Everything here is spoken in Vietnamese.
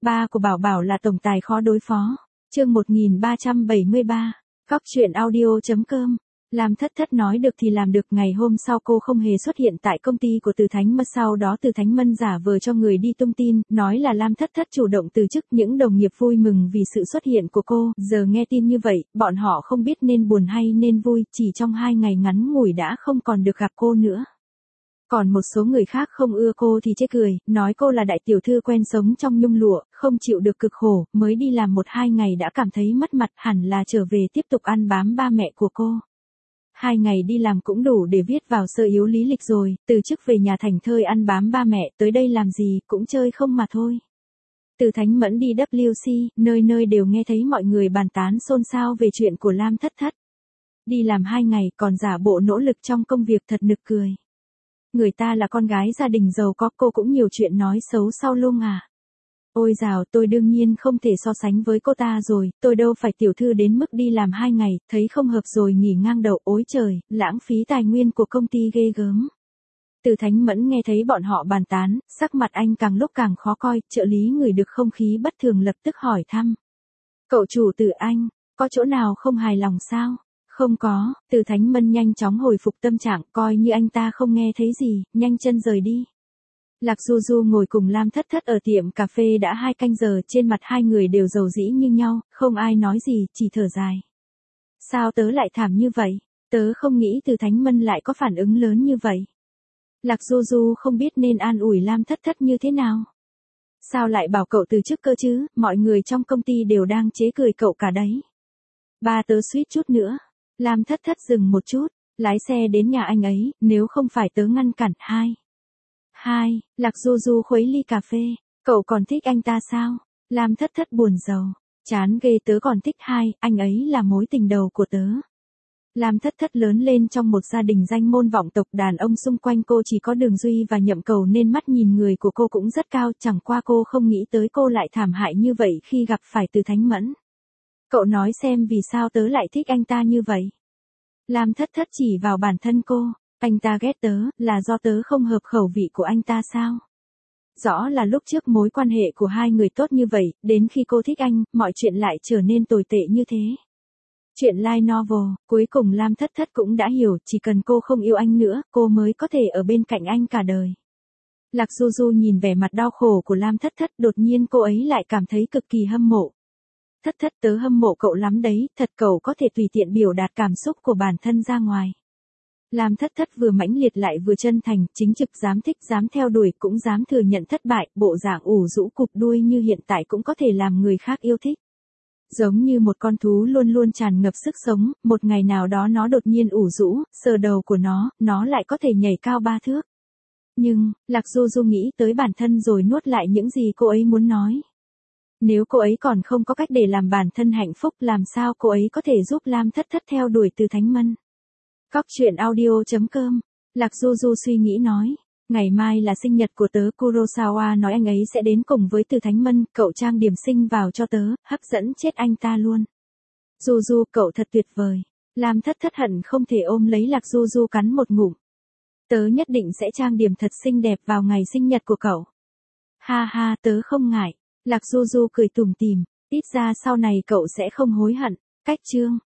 Ba của Bảo Bảo là tổng tài khó đối phó. Chương 1373. Cóc truyện audio.com. Lam Thất Thất nói được thì làm được. Ngày hôm sau cô không hề xuất hiện tại công ty của Từ Thánh Mân. Sau đó Từ Thánh Mân giả vờ cho người đi tung tin, nói là Lam Thất Thất chủ động từ chức. Những đồng nghiệp vui mừng vì sự xuất hiện của cô. Giờ nghe tin như vậy, bọn họ không biết nên buồn hay nên vui. Chỉ trong 2 ngày ngắn ngủi đã không còn được gặp cô nữa. Còn một số người khác không ưa cô thì chê cười, nói cô là đại tiểu thư quen sống trong nhung lụa, không chịu được cực khổ, mới đi làm 1-2 ngày đã cảm thấy mất mặt, hẳn là trở về tiếp tục ăn bám ba mẹ của cô. 2 ngày đi làm cũng đủ để viết vào sơ yếu lý lịch rồi, từ chức về nhà thành thơi ăn bám ba mẹ, tới đây làm gì, cũng chơi không mà thôi. Từ Thánh Mẫn đi WC, nơi nơi đều nghe thấy mọi người bàn tán xôn xao về chuyện của Lam Thất Thất. Đi làm 2 ngày còn giả bộ nỗ lực trong công việc, thật nực cười. Người ta là con gái gia đình giàu có, cô cũng nhiều chuyện nói xấu sau lưng à. Ôi dào, tôi đương nhiên không thể so sánh với cô ta rồi, tôi đâu phải tiểu thư đến mức đi làm 2 ngày, thấy không hợp rồi nghỉ ngang đầu. Ôi trời, lãng phí tài nguyên của công ty ghê gớm. Từ Thánh Mẫn nghe thấy bọn họ bàn tán, sắc mặt anh càng lúc càng khó coi, trợ lý ngửi được không khí bất thường lập tức hỏi thăm. Cậu chủ Từ anh, có chỗ nào không hài lòng sao? Không có. Từ Thánh Mân nhanh chóng hồi phục tâm trạng, coi như anh ta không nghe thấy gì, nhanh chân rời đi. Lạc Du Du ngồi cùng Lam Thất Thất ở tiệm cà phê đã 2 canh giờ, trên mặt hai người đều dầu dĩ như nhau, không ai nói gì, chỉ thở dài. Sao tớ lại thảm như vậy? Tớ không nghĩ Từ Thánh Mân lại có phản ứng lớn như vậy. Lạc Du Du không biết nên an ủi Lam Thất Thất như thế nào. Sao lại bảo cậu từ chức cơ chứ, mọi người trong công ty đều đang chế cười cậu cả đấy. Ba tớ suýt chút nữa. Lam Thất Thất dừng một chút, lái xe đến nhà anh ấy, nếu không phải tớ ngăn cản. Hai, Lạc Du Du khuấy ly cà phê, cậu còn thích anh ta sao? Lam Thất Thất buồn rầu, chán ghê, tớ còn thích Hai, anh ấy là mối tình đầu của tớ. Lam Thất Thất lớn lên trong một gia đình danh môn vọng tộc, đàn ông xung quanh cô chỉ có Đường Duy và Nhậm Cầu nên mắt nhìn người của cô cũng rất cao, chẳng qua cô không nghĩ tới cô lại thảm hại như vậy khi gặp phải Từ Thánh Mẫn. Cậu nói xem vì sao tớ lại thích anh ta như vậy. Lam Thất Thất chỉ vào bản thân cô, anh ta ghét tớ, là do tớ không hợp khẩu vị của anh ta sao? Rõ là lúc trước mối quan hệ của hai người tốt như vậy, đến khi cô thích anh, mọi chuyện lại trở nên tồi tệ như thế. Chuyện light novel, cuối cùng Lam Thất Thất cũng đã hiểu, chỉ cần cô không yêu anh nữa, cô mới có thể ở bên cạnh anh cả đời. Lạc Du Du nhìn vẻ mặt đau khổ của Lam Thất Thất, đột nhiên cô ấy lại cảm thấy cực kỳ hâm mộ. Thất Thất, tớ hâm mộ cậu lắm đấy, thật cậu có thể tùy tiện biểu đạt cảm xúc của bản thân ra ngoài. Lam Thất Thất vừa mãnh liệt lại vừa chân thành, chính trực, dám thích, dám theo đuổi, cũng dám thừa nhận thất bại, bộ dạng ủ rũ cụp đuôi như hiện tại cũng có thể làm người khác yêu thích. Giống như một con thú luôn luôn tràn ngập sức sống, một ngày nào đó nó đột nhiên ủ rũ, sờ đầu của nó lại có thể nhảy cao 3 thước. Nhưng, Lạc Du Du nghĩ tới bản thân rồi nuốt lại những gì cô ấy muốn nói. Nếu cô ấy còn không có cách để làm bản thân hạnh phúc, làm sao cô ấy có thể giúp Lam Thất Thất theo đuổi Từ Thánh Mân? Cóc truyện audio.com. Lạc Du Du suy nghĩ nói, ngày mai là sinh nhật của tớ, Kurosawa nói anh ấy sẽ đến cùng với Từ Thánh Mân, cậu trang điểm xinh vào cho tớ, hấp dẫn chết anh ta luôn. Du Du, cậu thật tuyệt vời. Lam Thất Thất hận không thể ôm lấy Lạc Du Du cắn một ngụm. Tớ nhất định sẽ trang điểm thật xinh đẹp vào ngày sinh nhật của cậu. Ha ha, tớ không ngại. Lạc Du Du cười tủm tỉm, ít ra sau này cậu sẽ không hối hận. Cách chương